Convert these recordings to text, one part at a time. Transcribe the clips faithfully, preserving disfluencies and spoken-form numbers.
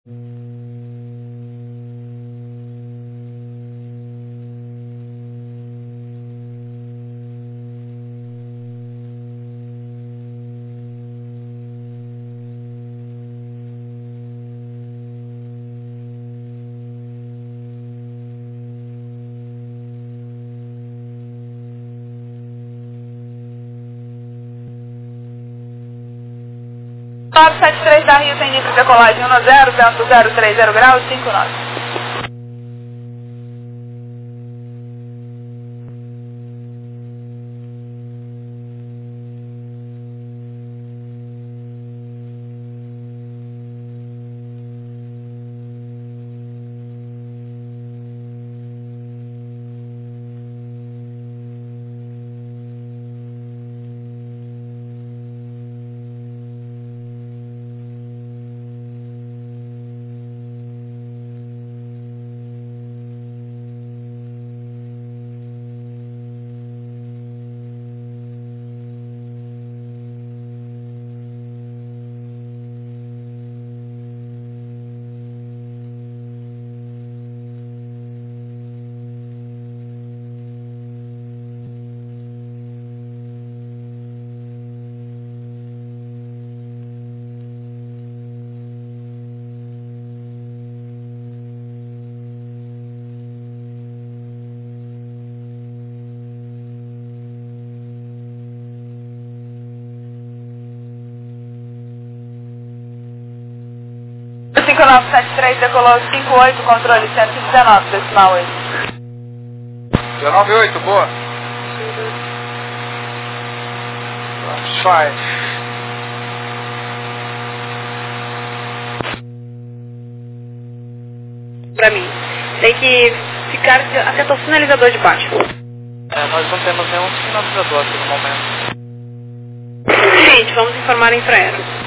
nove sete três da Rio tem livre decolagem um zero, vento zero três zero graus, cinco nove. cinco nove sete três decolou cinco oito, controle cento e dezenove, decimal oito. dezenove oito, boa. Five. Pra mim, tem que ficar até o sinalizador de baixo. É, nós não temos nenhum sinalizador aqui no momento. Gente, vamos informar a infraero.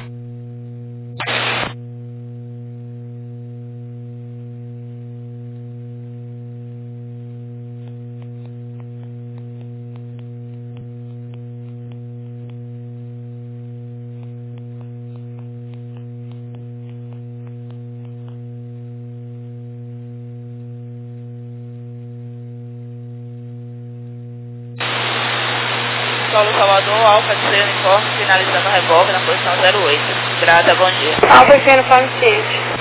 Solo Salvador, Alfa de C, uniforme, finalizando a revólver na posição zero oito. Grada, bom dia. Alfa de C, uniforme ciente.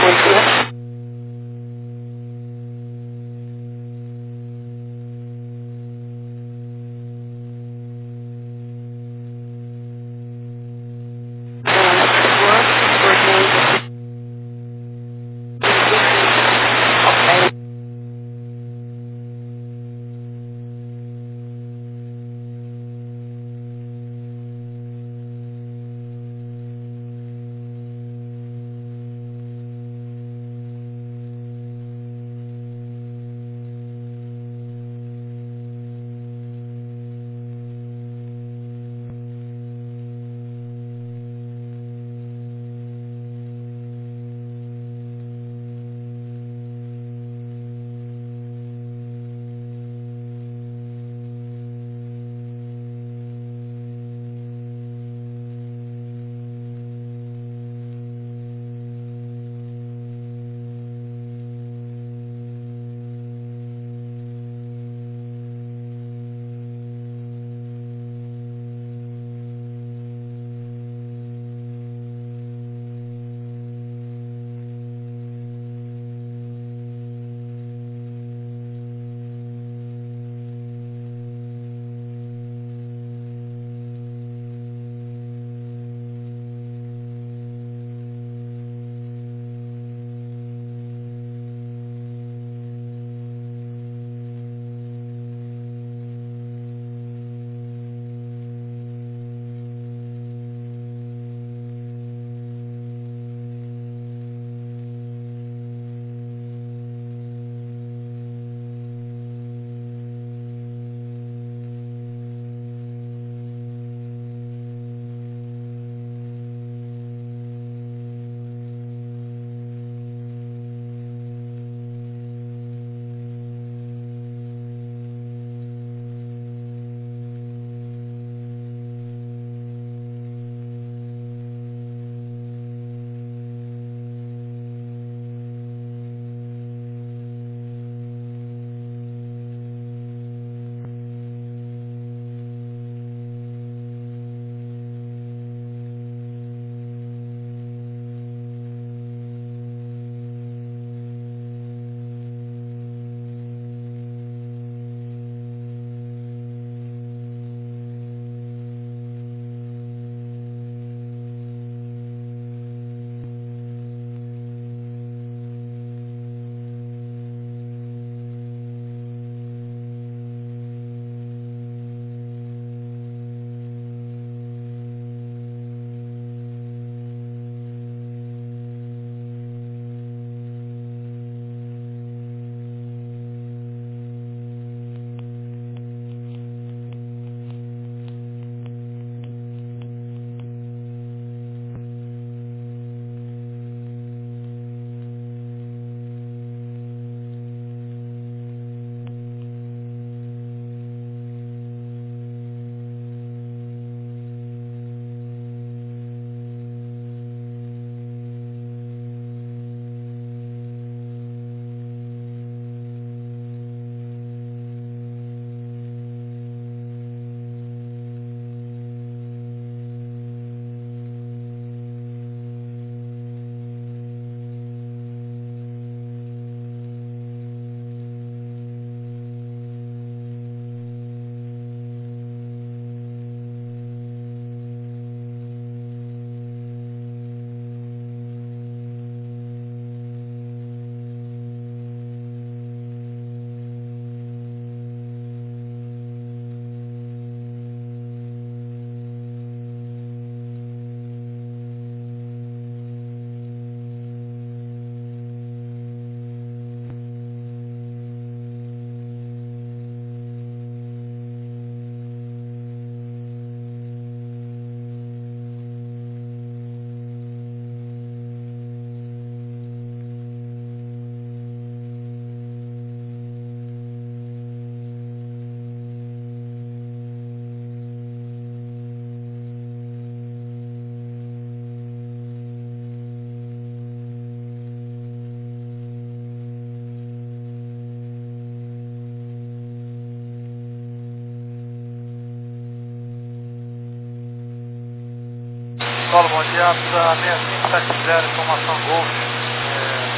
Paulo, bom dia, para seis cinco sete zero, informação Golf, é,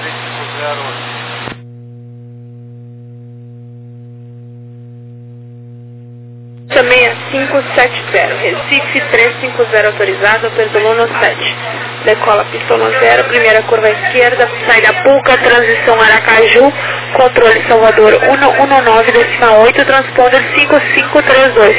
cinco sete zero, Recife trezentos e cinquenta autorizado, Pertoluno sete. Decola pista um zero, primeira curva à esquerda, saída Puca, transição Aracaju, controle Salvador cento e dezenove, decimal oito, transponder cinco cinco três dois.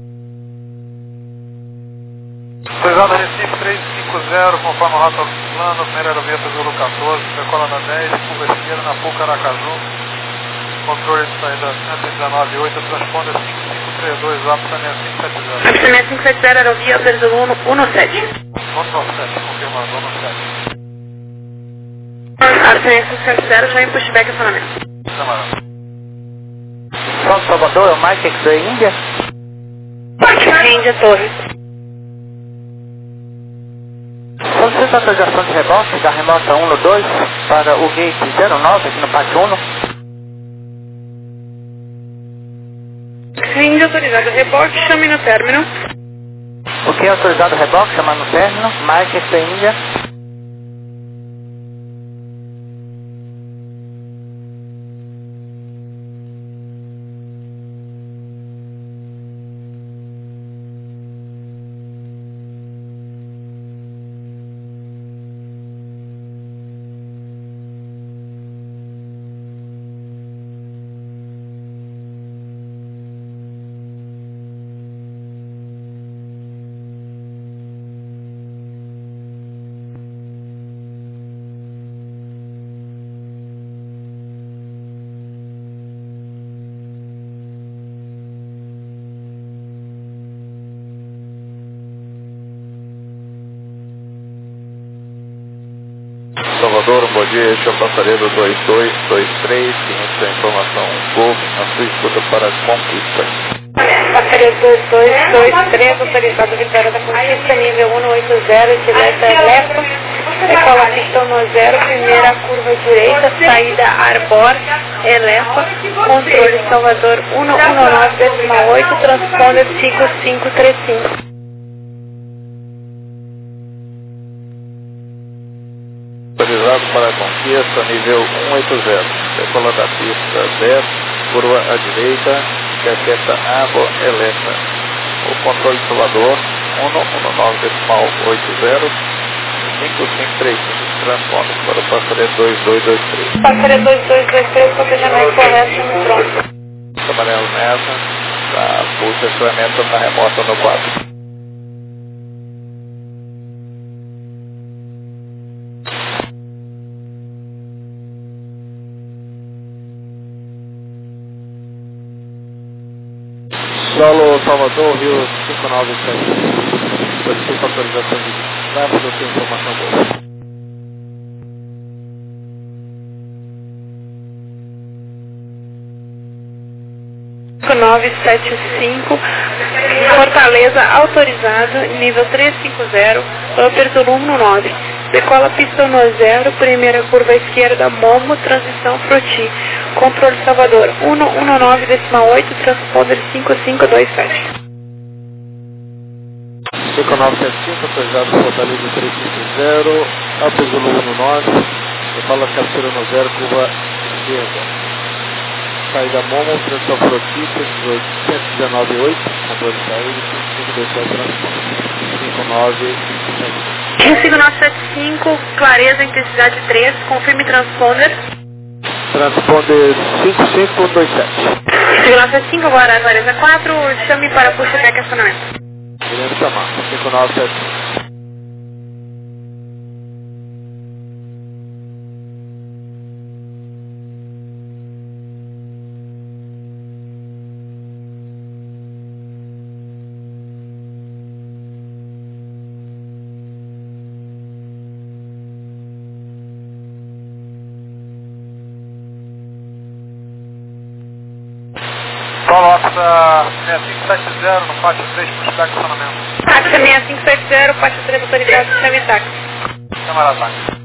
Autorizado Recife trezentos e cinquenta, conforme o rota plano, primeira aerovia Zulu quatorze, decola na dez, curva esquerda na Puca, Aracaju, controle de saída cento e dezenove oito, transponder cinco cinco três dois, apta seis cinco sete zero. Apta seis cinco sete zero, aerovia Pertoluno sete. Control sete, confirmando, no sete. Apta seis cinco sete zero, já em pushback acionamento. Camarada. São Salvador, é o Mike X-Ray Índia. Índia Torres. Solicita autorização de reboque da remota um no dois para o gate zero nove aqui no pátio um. Índia autorizado, rebote, chame no término. O que é autorizado reboque, chamar no término, Mike X-Ray Índia. Salvador, um bom dia, este é o passageiro dois dois dois três, seguinte a informação Golf, na sua escuta para Conquista. Passageiro dois dois dois três, autorizado Vitória da Conquista, nível cento e oitenta, direita Elefa, decola pista um zero, primeira curva direita, saída Arbor, Elefa, controle Salvador cento e dezenove, decimal oito, transponder cinco cinco três cinco. Autorizado para Conquista, nível cento e oitenta, decola da pista dez, curva à direita, caqueta Abo, Elefa. O controle Salvador cento e dezenove, decimal oitenta, cinco cinco três cinco, transponder para o passageiro dois dois dois três. Passageiro dois dois dois três, cotejamento correto, chame pronto. Amarelo nessa, tá, puxa estacionamento na remota no quatro. Solo Salvador, Rio cinco nove sete. Solicito autorização de tráfego, tem informação boa. cinco nove sete cinco, Fortaleza autorizado, nível trezentos e cinquenta, Pertoluno nove. Decola pista um zero, primeira curva à esquerda, Momo, transição Froti. Controle Salvador cento e dezenove, decimal oito, transponder cinco cinco dois sete. cinco nove sete cinco, autorizado Fortaleza trezentos e cinquenta, Alpes Zulu nove, decola cabeceira um zero, curva esquerda. Saída Momo, transição Froti, cento e dezenove oito, controle de saída, cinco cinco dois sete, transponder cinco nove sete cinco. cinco nove sete cinco, clareza, intensidade três, confirme transponder. Transponder cinco cinco dois sete. cinco nove sete cinco, agora clareza quatro, chame para pushback acionamento. Querendo chamar, cinco nove sete cinco. Coloca seis cinco sete zero no pátio três para o estacionamento. Táxi seis cinco sete zero, pátio três autorizado, chame táxi. Camarada táxi.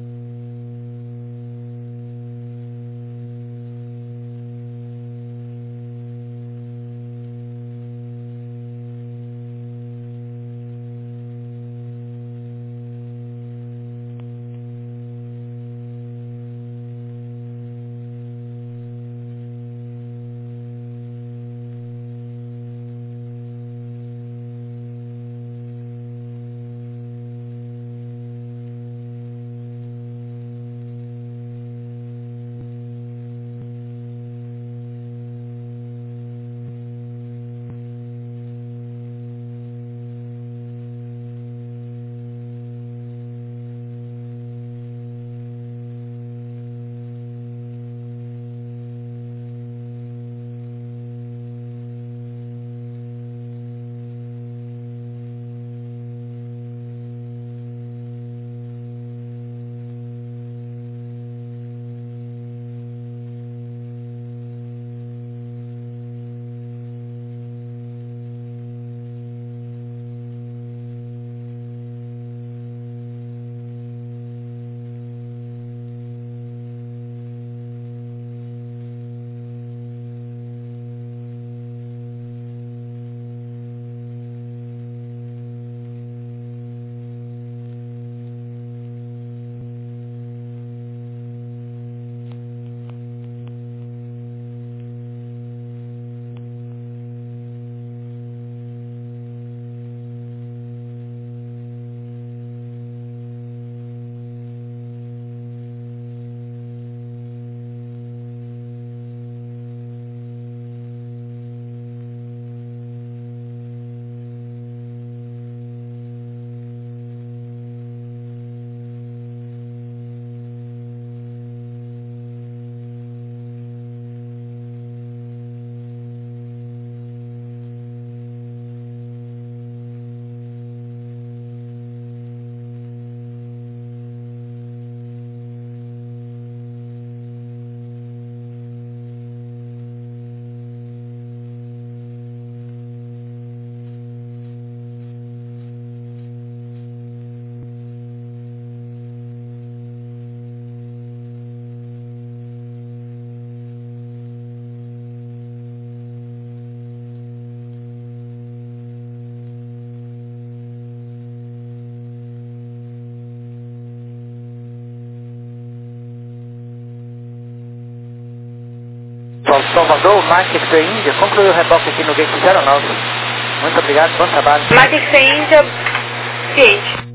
Salvador, Mike X Índia, concluiu o reboque aqui no gate zero nove. Muito obrigado, bom trabalho. Mike X Índia, ciente.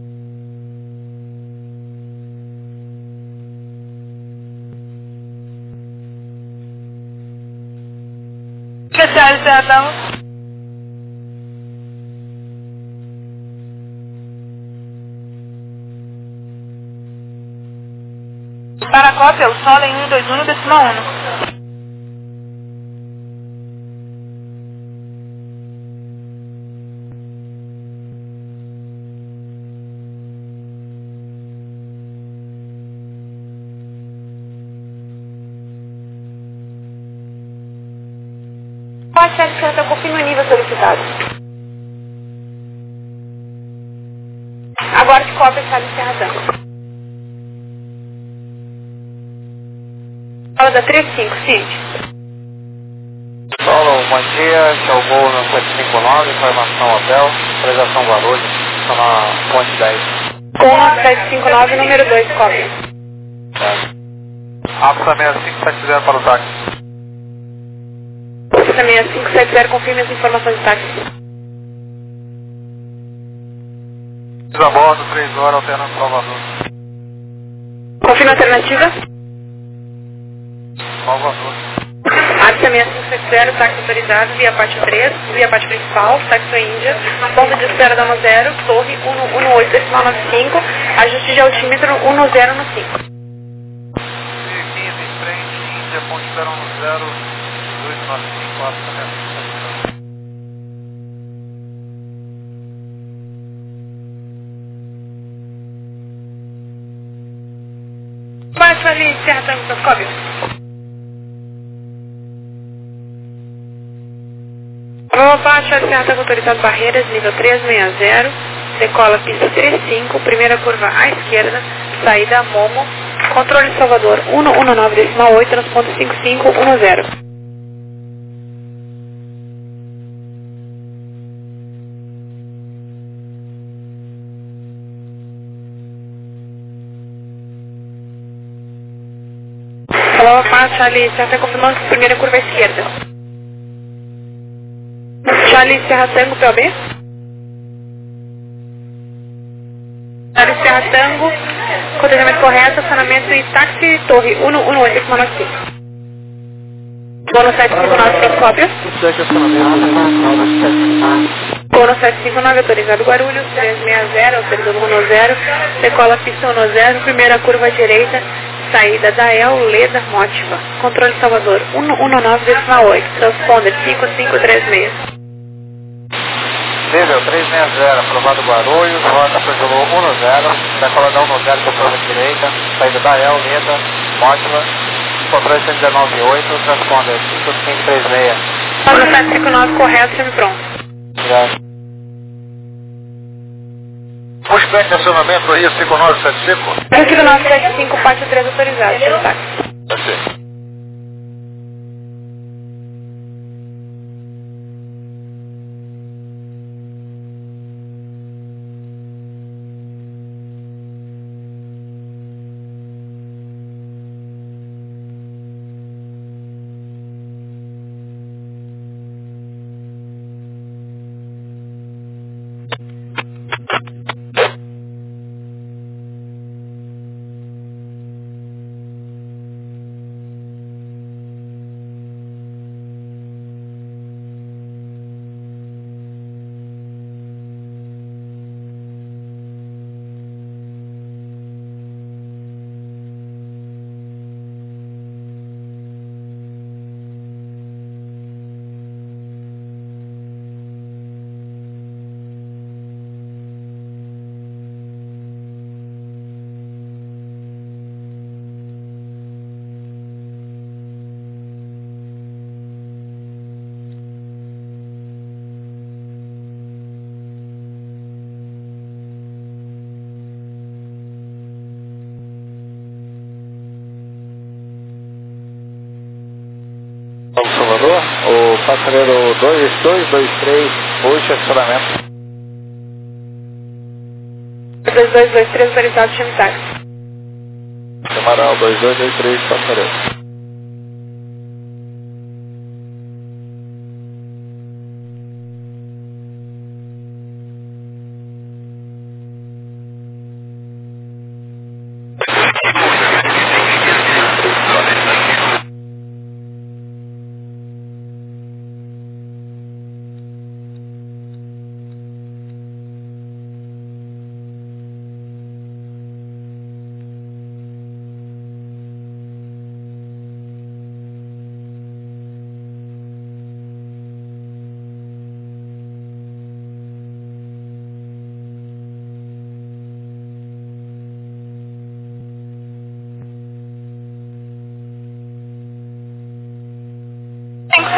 Charlie Serra Tango. Para a cópia, o solo em um dois um no decimal um. Pode ser que você confirme o nível solicitado. Agora de cópia está encerrando. Fala da três cinco, ciente. Solo, bom dia, que é o voo no sete cinco nove, informação hotel, autorização Guarulhos, estou na ponte dez. Com sete cinco nove, número dois, cópia. Alfa seis cinco sete zero para o táxi. seis cinco sete zero, confirme as informações de táxi. A bordo, três horas, alternando Salvador. Confirme a alternativa. Salvador. Arca seis cinco sete zero, táxi autorizado, via parte três, via parte principal, táxi Índia, ponto de espera da zero, torre um um oito decimal nove cinco, ajuste de altímetro um zero no cinco. quinze em frente, Índia, ponto de espera um zero, dois nove cinco, quatro. Baixa ali, Serra Tango, Toscóvio. Vou baixar Serra Tango autorizado Barreiras, nível trezentos e sessenta, decola pista trinta e cinco, primeira curva à esquerda, saída Momo, controle Salvador um um nove decimal oito, transpondor cinco cinco um zero. Falou, Charlie, Serra Tango confirmando que primeira curva à esquerda. Charlie, Serra Tango, P O B. Charlie, Serra Tango, contentamento correto, estacionamento e táxi, torre um um oito decimal nove cinco. Bono sete cinco nove, Proscópio. Bono sete cinco nove, autorizado Guarulhos, trezentos e sessenta, autorizado um zero, decola pista um zero, primeira curva à direita, saída da El Leda Mótiva, controle Salvador um um nove decimal oito, transponder cinco cinco três seis. Nível trezentos e sessenta, aprovado Guarulhos, rota Perdolou um zero, decola da um zero com curva direita, saída da El Leda Mótiva, controle cento e dezenove oito, transponder cinco cinco três seis. Bono sete cinco nove, correto, semi-pronto. Obrigado. Pushback acionamento aí, cinco nove sete cinco. cinco nove sete cinco, parte três autorizado, pelo táxi. Ok. Salvador, o passageiro dois dois dois três, puxa estacionamento. dois dois dois três, autorizado, chame táxi. Amaral dois dois dois três, passageiro.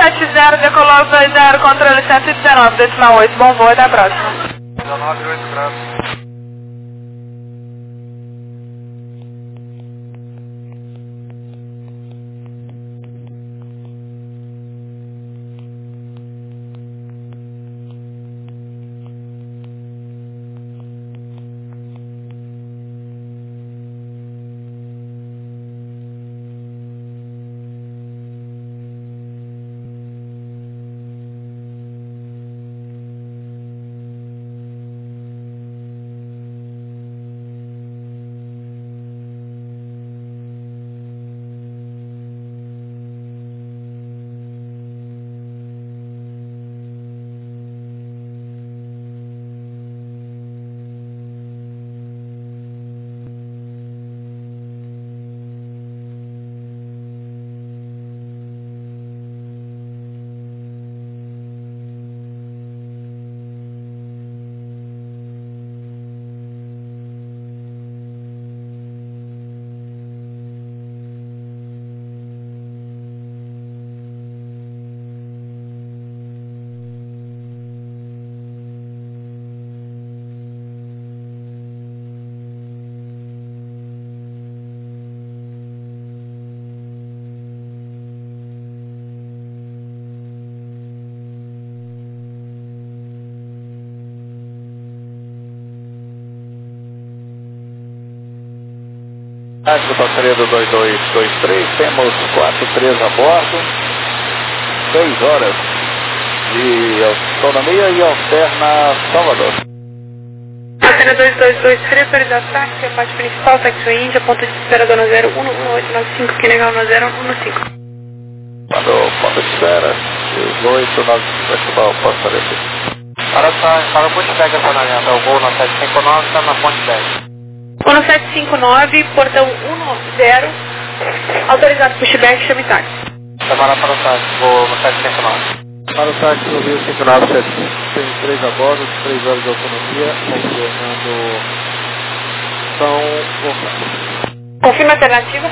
sete zero, decolou dois zero, controle cento e dezenove, decimal oito, bom voo, até a próxima. dezenove oito graus. Do passageiro do dois dois dois três, temos quatro três a bordo, seis horas de autonomia e alterna Salvador. Antena dois dois dois três, autorizado táxi, a parte principal, táxi Índia, ponto de espera dona zero um um oito nove cinco, que legal no zero um cinco. Quando ponto de espera, dezoito nove cinco, principal, posso aparecer. Para, para o pushback acionamento, o voo na sete cinco nove está na ponte dez. um sete cinco nove, portão um zero, autorizado pushback, chame táxi. Semana para o táxi, voo no sete cinco nove. Para o táxi no Rio cinco nove sete cinco, tem três a bordo, três horas de autonomia, confirmando São Gonçalo. Confirma a alternativa.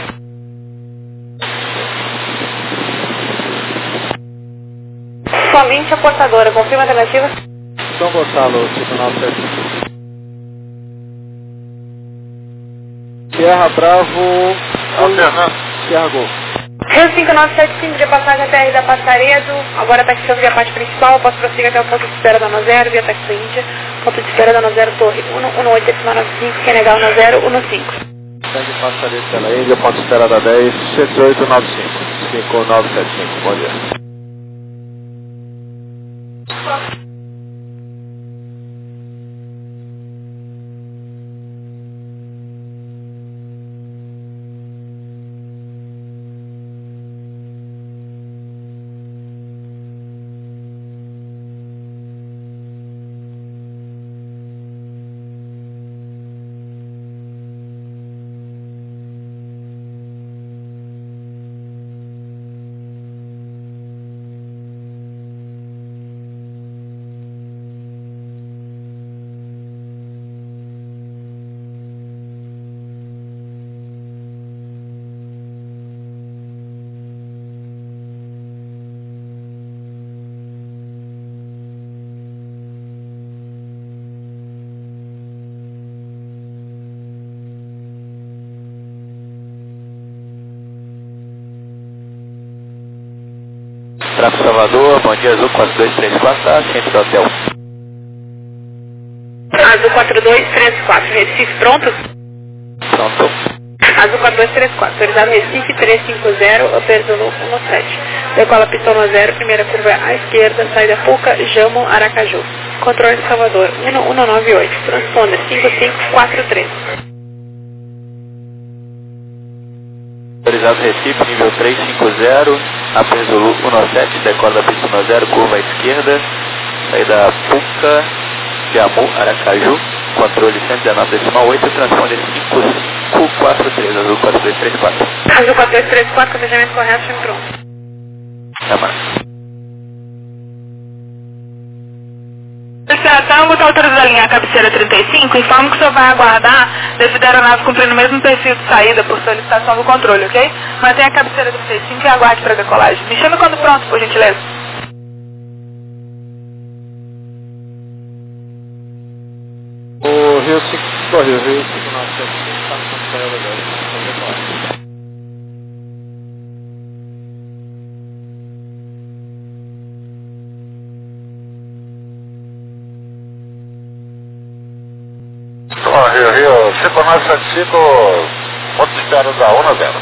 Somente a portadora, confirma a alternativa. São Gonçalo, cinco nove sete cinco. Sierra Bravo, Alternando. Sierra Gol. Rio cinco nove sete cinco, de passagem até a Ida Passaredo, agora taxiando via parte principal, posso prosseguir até o ponto de espera da Nozero, via taxi Índia, ponto de espera da Nozero Torre um um oito nove cinco, que é legal no zero um cinco. Segue Passaredo pela Índia, ponto de espera da dez, sete oito nove cinco, cinco nove sete cinco, bom dia. Tráfego Salvador, bom dia, Azul quatro dois três quatro, tá? Centro do hotel. Azul quatro dois três quatro, Recife, pronto? Pronto. Azul quatro dois três quatro, autorizado Recife trezentos e cinquenta, Operzolo um sete. Decola pistão no zero, primeira curva à esquerda, saída Puca, Jamo, Aracaju. Controle de Salvador, um um nove oito, transponder cinco cinco quatro três. Autorizado Recife, nível trezentos e cinquenta, Aperzolo um sete, decola da pista no zero, curva à esquerda, saída Puca, Jamo, Aracaju. Controle cento e dezenove decimal oito, transponder cinco cinco quatro três, Azul quatro dois três quatro. Azul quatro dois três quatro, planejamento correto, chame pronto. Tá, mano. Tá, tá Tango está autorizado a alinhar a cabeceira trinta e cinco, informo que o senhor vai aguardar devido à aeronave cumprindo o mesmo perfil de saída por solicitação do controle, ok? Mantenha a cabeceira trinta e cinco e aguarde para a decolagem. Me chame quando pronto, por gentileza. O Rio cinco, corre, o Rio cinco nove sete cinco está no campo da Aerodrome, fazer corte. Rio, Rio, cinco nove sete cinco, ponto de espera da um a zero.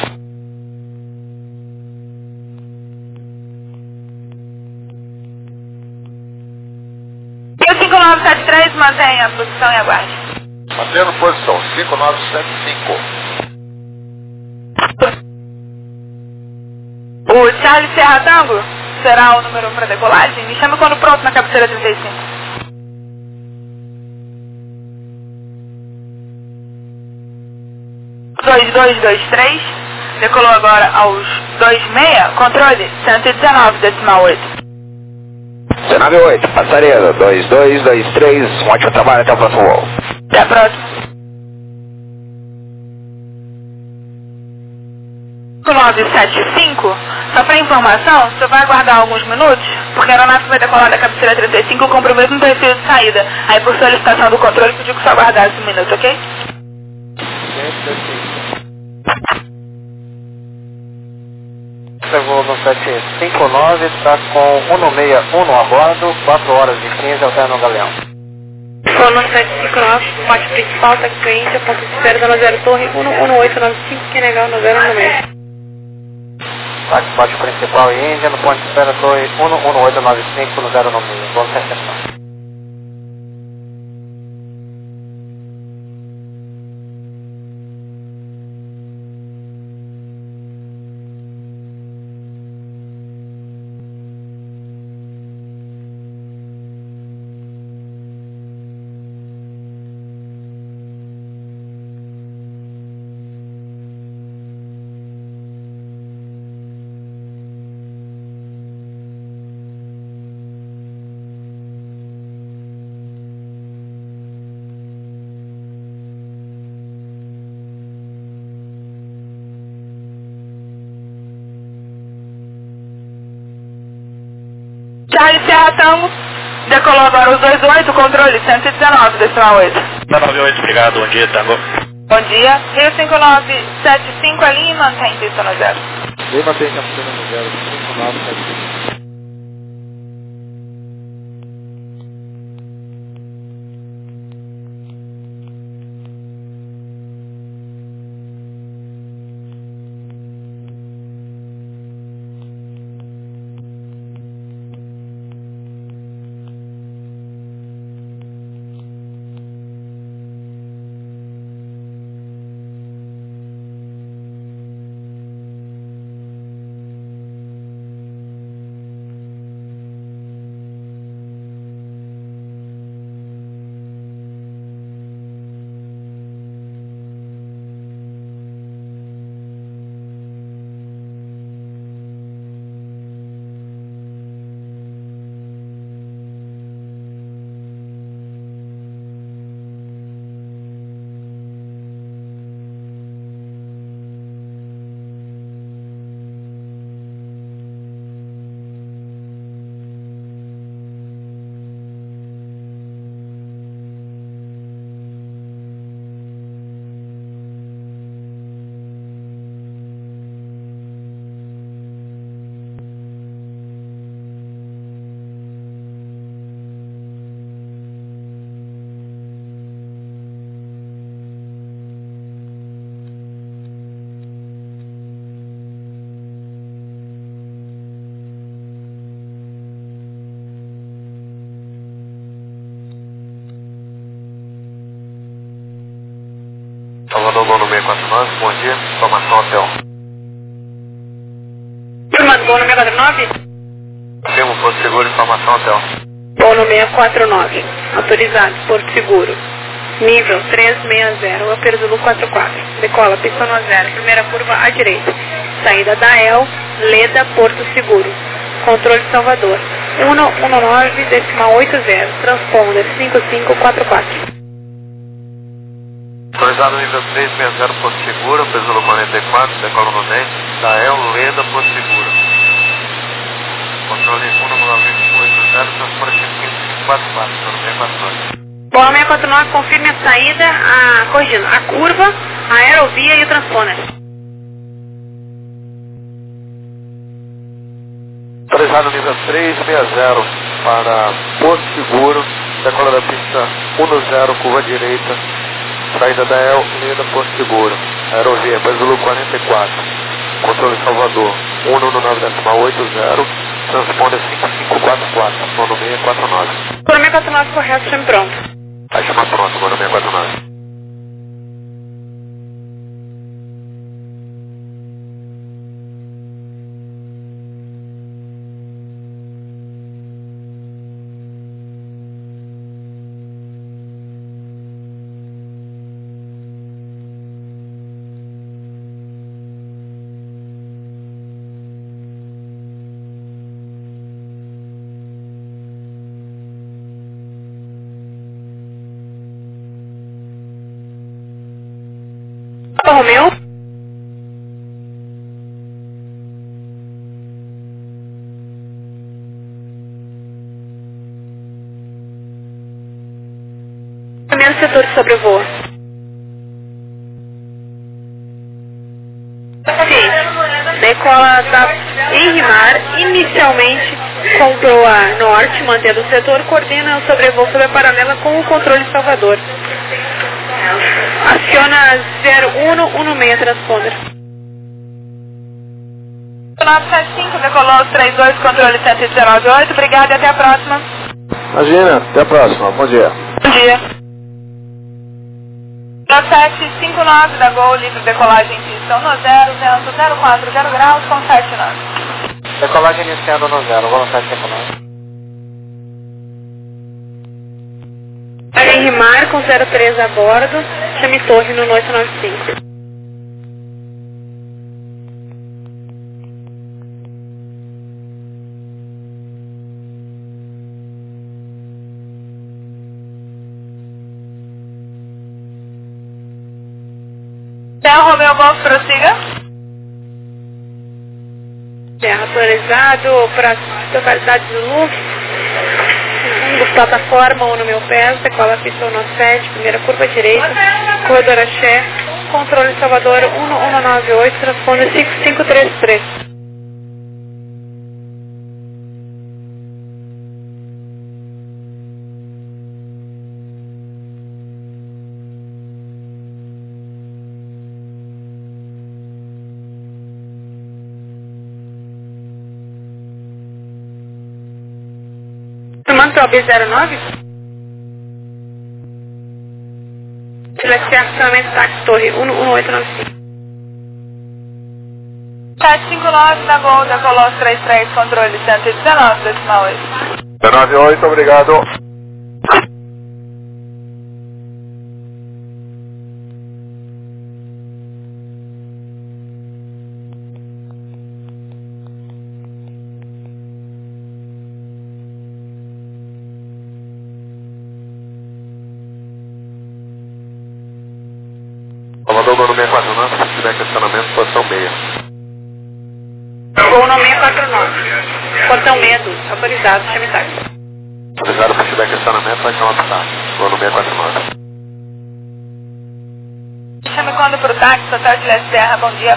Rio cinco nove sete três, mantenha a posição e aguarde. Mantendo posição, cinco nove sete cinco. O Charlie Serra Tango será o número um para decolagem. Me chame quando pronto na cabeceira trinta e cinco. dois dois dois três, decolou agora aos dois seis, controle cento e dezenove, decimal oito. dezenove oito, passaredo, dois dois dois três, um ótimo trabalho, até o próximo voo. Até a próxima. cinco nove sete cinco, só para informação, você vai aguardar alguns minutos, porque a aeronave vai decolar da cabeceira trinta e cinco com o mesmo perfil de saída. Aí por solicitação do controle, pediu que você aguardasse um minuto, ok? Voo no sete cinco nove, está com cento e sessenta e um a bordo, quatro horas e quinze até no Galeão. Voo no sete cinco nove, bate principal, tá cliente, ponto de espera da zero Torre, um um oito nove cinco, que legal, no zero no meio. Bate principal e Índia, no ponto de espera Torre, um um oito nove cinco, no zero no meio. Boa recepção. Charlie Serra Tango, decolou agora os dois oito, controle cento e dezenove, decimal oito. nove oito, obrigado, bom dia, Tango. Bom dia, Rio cinco nove sete cinco, alinhe e mantém pista no zero. E mantém cabeceira no zero, cinco nove sete cinco. Salvador, Gol no seis quatro nove, bom dia, informação hotel. Firmado, Gol no seis quatro nove? Temos Porto Seguro, informação hotel. Gol no seis quatro nove, autorizado, Porto Seguro. Nível três seis zero, Upper Zulu quatro quatro. Decola, pista no zero, primeira curva à direita. Saída da E L, Leda, Porto Seguro. Controle Salvador. um um nove, decimal oito zero. Transponder cinco cinco quatro quatro. Autorizado nível três seis zero, Porto Seguro, peso quarenta e quatro, decola no dez, Dael, Leda, Porto Seguro. Controle um nove oito zero, transponder cinco cinco quatro quatro, seis quatro nove. Bola seis quatro nove, confirme a saída, a, corrigindo, a curva, a aerovia e o transponder. Autorizado nível três seis zero para Porto Seguro, decola da pista um zero, curva direita, saída da El, Leda, Porto Seguro, aerovia, peso quarenta e quatro, controle Salvador, um nove decimal oito zero, transponder cinco cinco quatro quatro, mono seis quatro nove. Por seis quatro nove, correto, chame pronto. Vai chamar pronto, mono seis quatro nove. Romeu. Primeiro setor de sobrevoa. Sim. Decola da Enrimar, inicialmente com proa norte, mantendo o setor, coordena o sobrevoo sobre a paralela com o controle Salvador. Aciona zero um um seis, transponder. nove sete cinco, decolou três dois, controle cento e dezenove oito, obrigado e até a próxima. Imagina, até a próxima, bom dia. Bom dia. nove sete cinco nove da Gol, livre decolagem pista um zero, vento zero quatro zero graus com sete nove. Decolagem iniciando no zero, velocidade decolagem. Enrimar com zero três a bordo, chame torre no oito nove cinco. Terra Romeu Golf, prossiga. Terra atualizado para totalidade de luz. Plataforma um no meu pé, decola pista um sete, primeira curva direita, corredor axé, controle Salvador um um nove oito, transponder cinco cinco três três. Manto B zero nove? Selecione acionamento táxi torre um um oito nove cinco. sete cinco nove da Gol, decolou três três, controle cento e dezenove, decimal oito. dezenove oito, obrigado. Salvador, Gol no seis quatro nove, se tiver questionamento, posição seis. Gol no seis quatro nove. Portão seis dois, autorizado, chame táxi. Autorizado, se tiver questionamento, vai chamar pro táxi. Gol no seis quatro nove. Chame quando pro táxi, Hotel de Leste Serra, bom dia.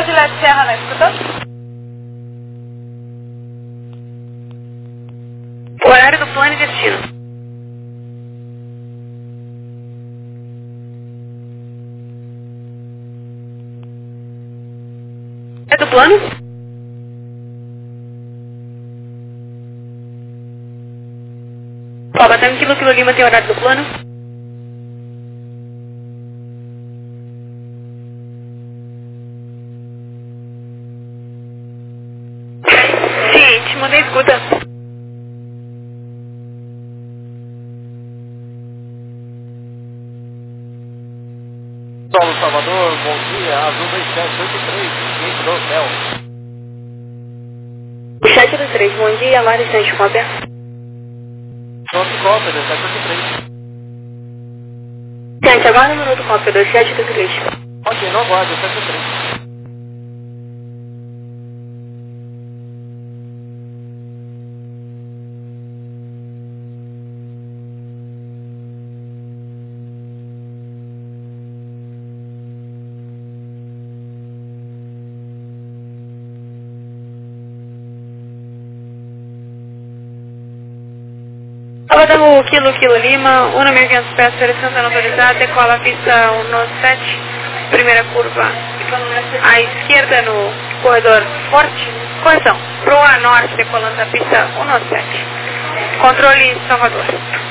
Juliette Serra, né? Escuta? Horário do plano e destino. É do plano? Ó, batendo Kilo Kilo Lima tem horário do plano? Ciente, mandei escuta. Solo Salvador, bom dia, Azul dois sete oito três, cliente do hotel. sete oito três, bom dia, Mari Santos, cópia. Nosso cópia, dois sete oito três. Gente, agora no minuto cópia, dois sete oito três. Ok, não aguarde, dois sete oito três. Salvador Kilo Kilo Lima, um mil e quinhentos pés, Santana autorizada, decola a pista um sete, primeira curva à esquerda no corredor forte, correção, pro A norte, decolando a pista um sete, controle Salvador,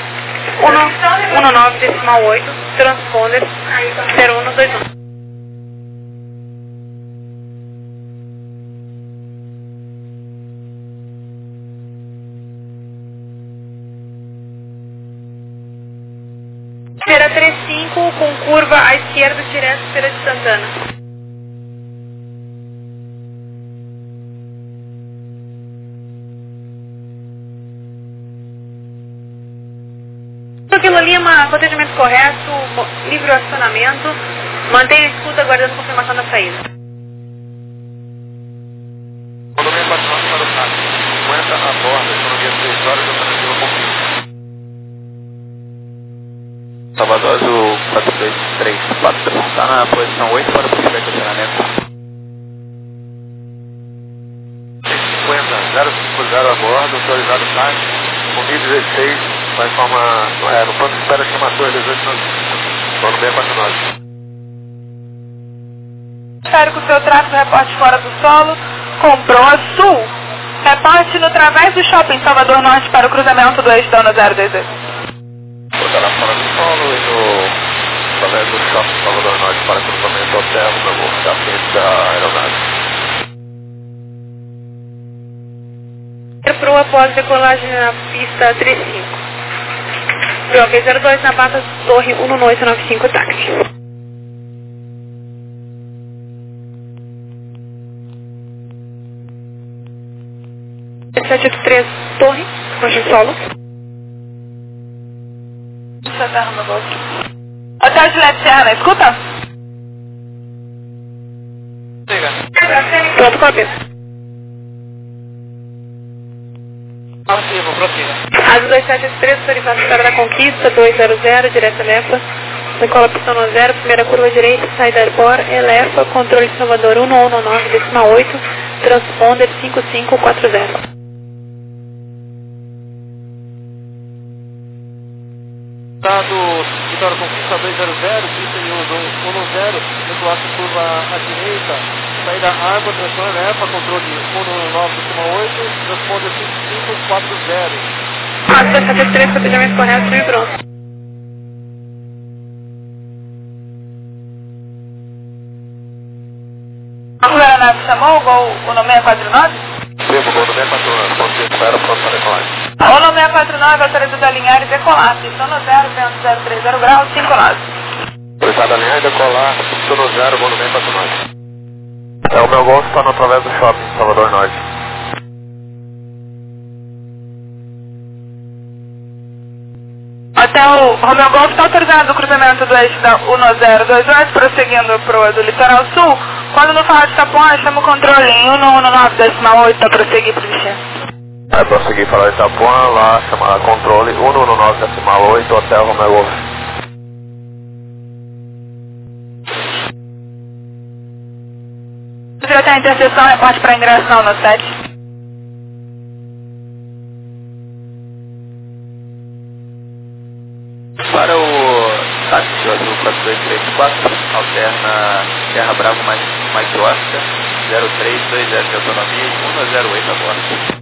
um nove decimal oito, transponder zero um dois um. Feira trinta e cinco com curva à esquerda direto Feira de Santana. Kilo Lima, atendimento correto, livre acionamento, mantenha a escuta aguardando confirmação da saída. Rodovia quatro nove para o táxi, cinquenta a bordo, economia três horas, alternativa confirma. Salvador Azul quatro dois três quatro, está na posição oito para o primeiro estacionamento. cinquenta, zero cinco zero a bordo, autorizado táxi, com mil e dezesseis, vai formar, é, no ponto de espera estimatura dezoito noventa e cinco, plano B quatro nove. Espero que o seu tráfego reporte fora do solo, comprou a sul. Reporte no través do shopping Salvador Norte para o cruzamento do eixo da Ana zero dois oito. Botar lá fora do solo e no através do shopping Salvador Norte para cruzamento hotel, meu amor, da frente da aeronave. Pro após decolagem na pista trinta e cinco. Joga zero dois na bata torre um oito nove cinco táxi. sete oito três torre, concha solo. Hotel Juliette Serra, né? Escuta? Pronto, cópia. Afirmo, prossiga. Azul dois sete oito três, autorizado Estrada da Conquista, dois zero zero, direto Elefa. Decola pista um zero, primeira curva direita, saída airport, Elefa, controle Salvador um um nove decimal oito, transponder cinco cinco quatro zero. Dado Vitória Conquista dois zero zero, pista de uso um zero, decolar curva à direita, saída água, direção Elefa, controle um um nove decimal oito, transponder cinco cinco quatro zero. Azul dois sete oito três, atendimento correto e pronto. O aeronave chamou o gol o nome seis quatro nove? Vivo, gol no seis quatro nove, ponto de espera, pronto para decolagem. O nome seis quatro nove, autorizado a alinhar e decolar. Pista no zero, vento zero três zero graus, cinco lados. Autorizado a alinhar e decolar, pista no zero, gol no seis quatro nove. É, o meu gol está no através do shopping Salvador Norte. Até o Romeo Golf está autorizado o cruzamento do eixo da um zero dois oito, prosseguindo para o do litoral sul. Quando no falar de Itapuã, chama o controle em um um nove decimal oito para prosseguir para o destino. É, prosseguir para o Itapuã, lá chama controle um um nove decimal oito, hotel Romeo Golf. livre até a interseção, reporte para ingresso não no sete. Para o táxi azul quatro dois três quatro, alterna Terra Bravo mais Mike Oscar, zero três dois zero de autonomia e um a zero oito a bordo.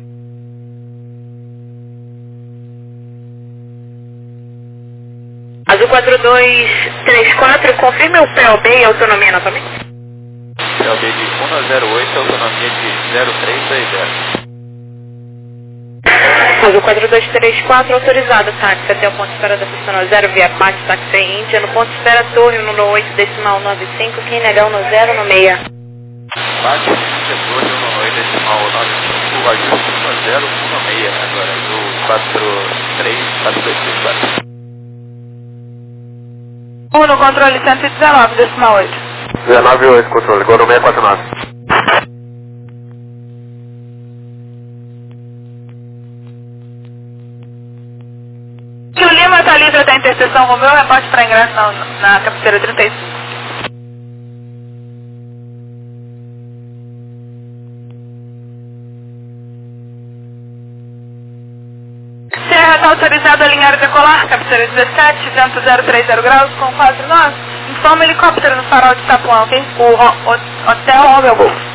Azul quatro dois três quatro, confirme o P O B e autonomia novamente. P O B de um a zero oito, autonomia de zero três dois zero. Azul quatro dois três quatro, autorizado táxi até o ponto de espera da pista zero via Pátio Táxi Índia, no ponto de espera Torre número oito, decimal nove cinco, Q N H um zero no meia. Pátio Índia, Torre número oito, decimal nove cinco, Azul um zero um no meia, agora Azul quatro três quatro dois três quatro. um no controle cento e dezenove, decimal oito. dezenove oito, controle, agora no seis quatro nove. Que o Lima está livre até a interseção Romeu, reporte para ingresso na, na cabeceira trinta e cinco. Serra está autorizado a alinhar e decolar, cabeceira dezessete, vento zero três zero graus com quatro nove. Informa helicóptero no farol de Tapuã, ok? O, o, o Hotel Romeu Golf.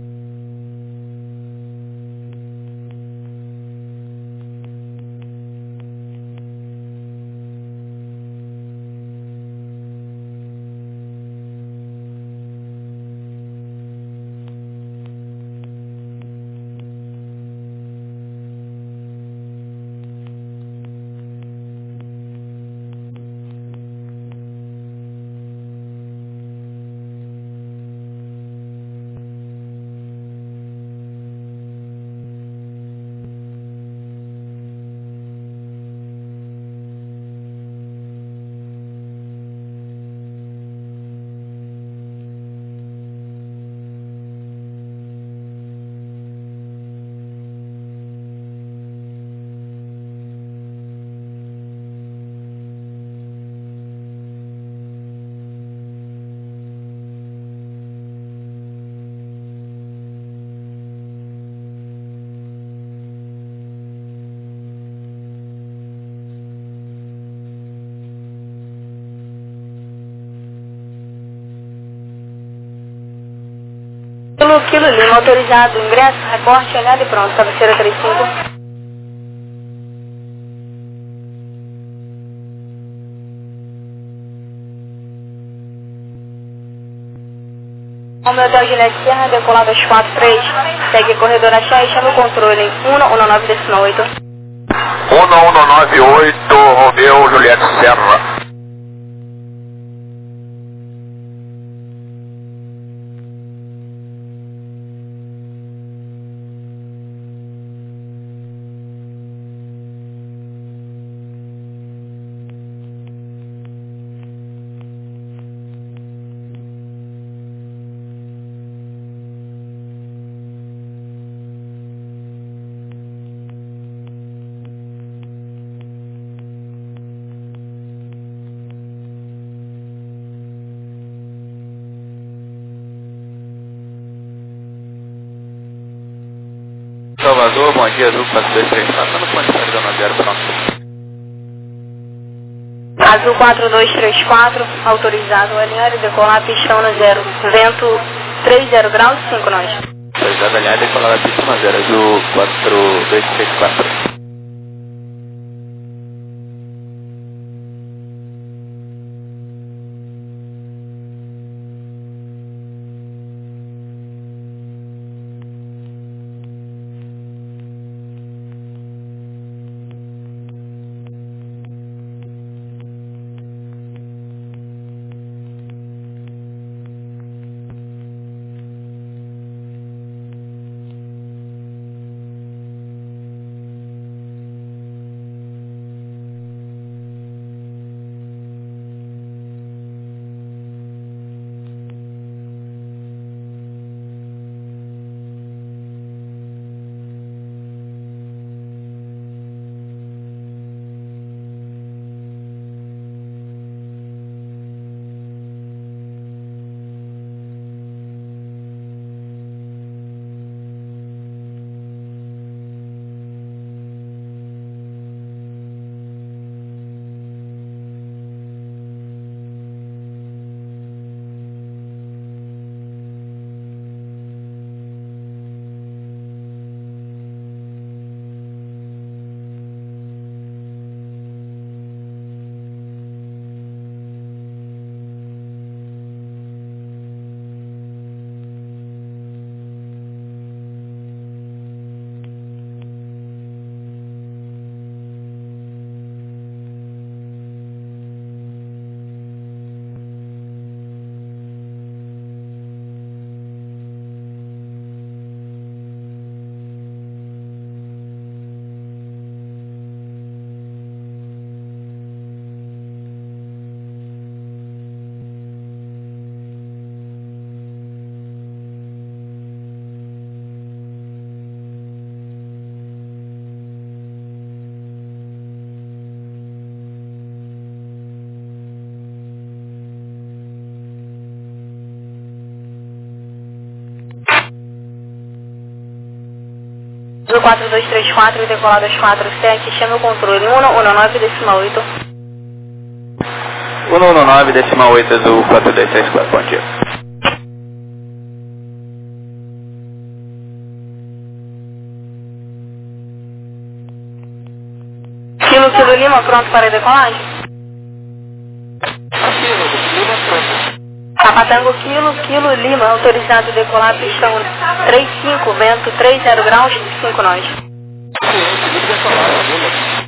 Quilo, quilo Lima, autorizado, ingresso, reporte, olhado e pronto, cabeceira trinta e cinco. Romeu Hotel Gilete Serra, decolado às quatro três, segue corredor Axé e chama o controle um um nove decimal oito. um um nove oito, Romeu Juliette Serra. Salvador, bom dia, Azul quatro dois três quatro, no ponto de espera da zero, pronto. Azul quatro dois três quatro, autorizado, alinhar e decolar, pistão no zero, vento três zero graus, cinco nós. Autorizado, alinhar e decolar a pista no zero, Azul quatro dois três quatro. do quatro dois três quatro, decolado às quatro sete, chame o controle um um nove decimal oito. um um nove decimal oito, azul quatro dois seis quatro, bom dia. Kilo, Kilo Lima, pronto para a decolagem? Kilo, Lima pronto. Papatango Kilo, Kilo Lima, autorizado a decolar, pistão trinta e cinco, vento trinta graus, cinco nós. Ciente, liga decolado, Lima.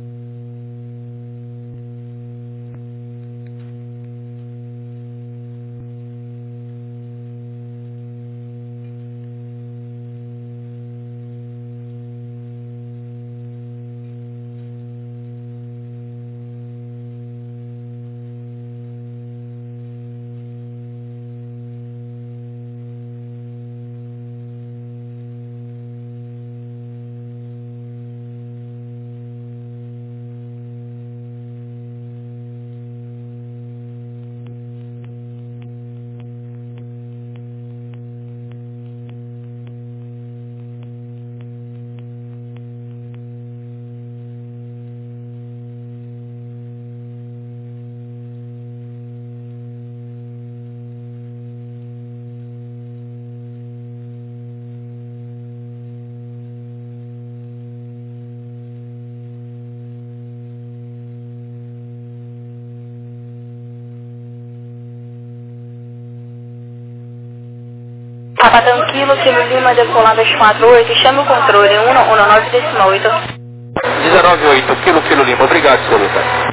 Papatango Kilo, Kilo Lima, decolado às quatro oito, chame o controle um um nove decimal oito. dezenove oito, Kilo, Kilo Lima, obrigado, senhor Lucas.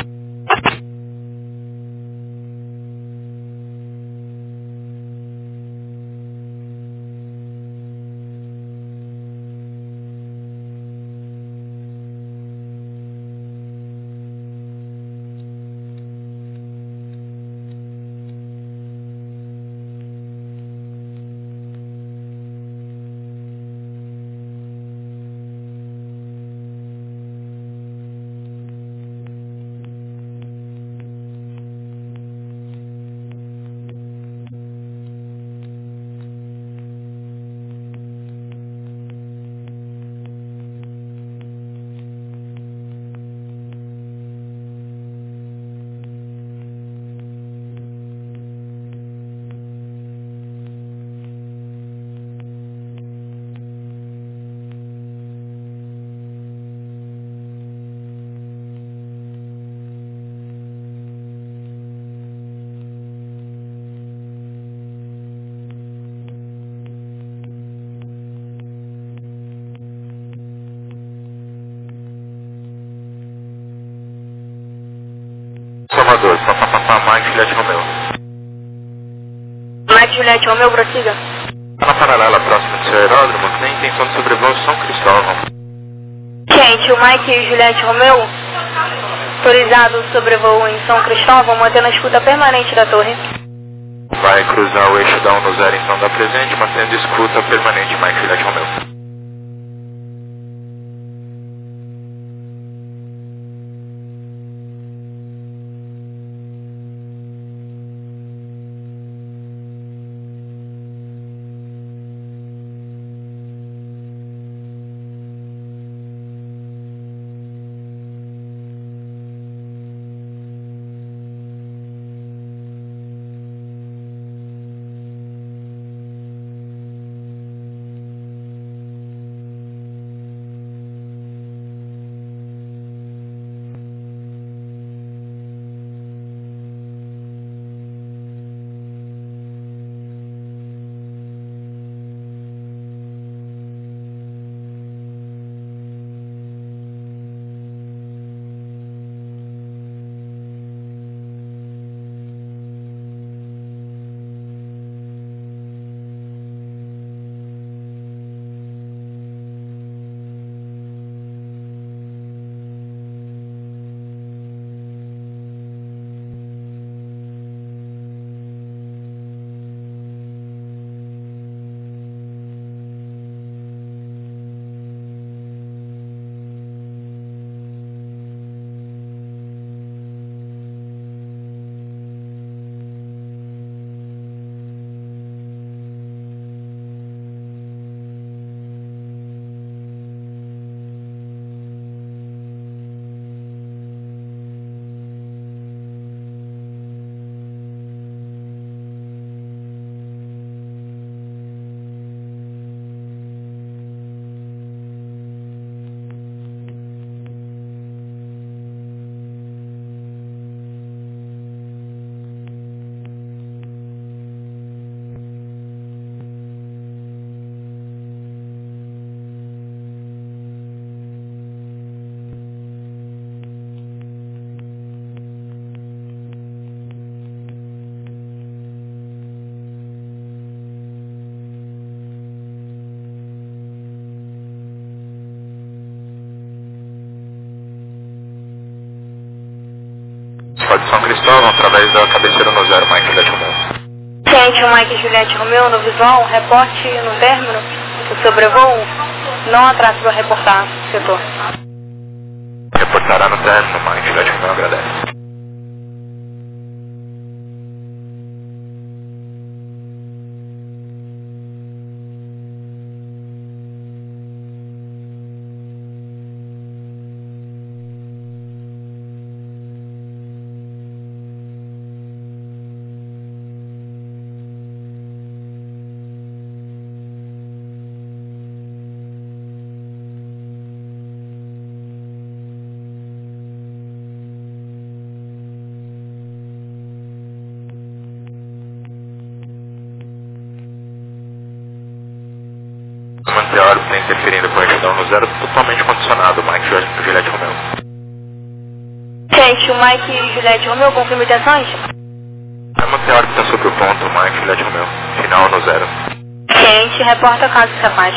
Salvador, papapá, Mike Juliette Romeu. Mike Juliette Romeu, prossiga. Na paralela próxima do seu aeródromo, tem intenção de sobrevoo São Cristóvão. Gente, o Mike Juliette Romeu, autorizado o sobrevoo em São Cristóvão, mantendo a escuta permanente da torre. Vai cruzar o eixo da um no zero, então dá presente, mantendo escuta permanente, Mike Juliette Romeu. de São Cristóvão, através da cabeceira no zero, Mike Juliette Romeu. Ciente, o Mike Juliette Romeu, no visual, reporte no término, o sobrevoo, não atraso para reportar, setor. Reportará no término, Mike Juliette Romeu agradece. Manter a órbita interferindo com a retidão no zero, totalmente condicionado, Mike Juliette Romeu. Gente, o Mike Juliette Romeu, confirma intenções? É manter a órbita sobre o ponto, Mike Juliette Romeu. Final no zero. Gente, reporta caso capaz.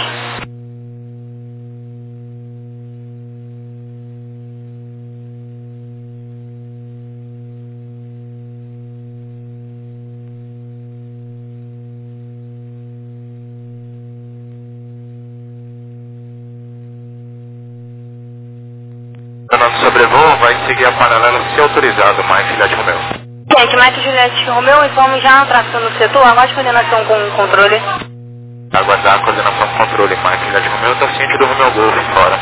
O nosso sobrevoo vai seguir a paralela se autorizado, Mike Juliette Romeu. Gente, Mike Juliette Romeu, informe já a tração no setor, aguarde coordenação com o controle. Aguardar a coordenação com controle, Mike Juliette Romeu, está ciente do Romeu Golf, fora.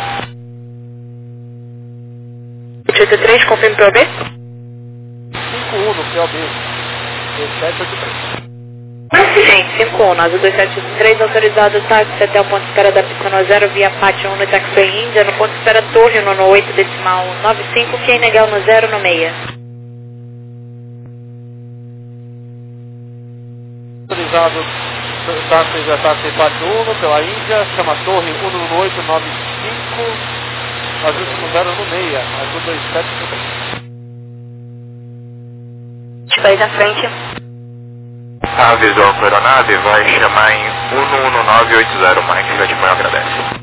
oito três, confirme P O B. cinco um no P O B. dois sete oito três. Gente, cinco um, nós o dois sete oito três, autorizado táxi até o ponto de espera da pista no zero, via Pátio um no Taxiway Índia, no ponto de espera Torre no, no oito decimal nove cinco, que é inegal no zero no meia. Autorizado táxi da táxi Pátio um pela Índia, chama Torre um no oito nove cinco, ajuste no zero no meia, azul dois sete oito três. País à frente. A visual com a aeronave vai chamar em um um nove oito zero, Mike Juliette Romeu agradece.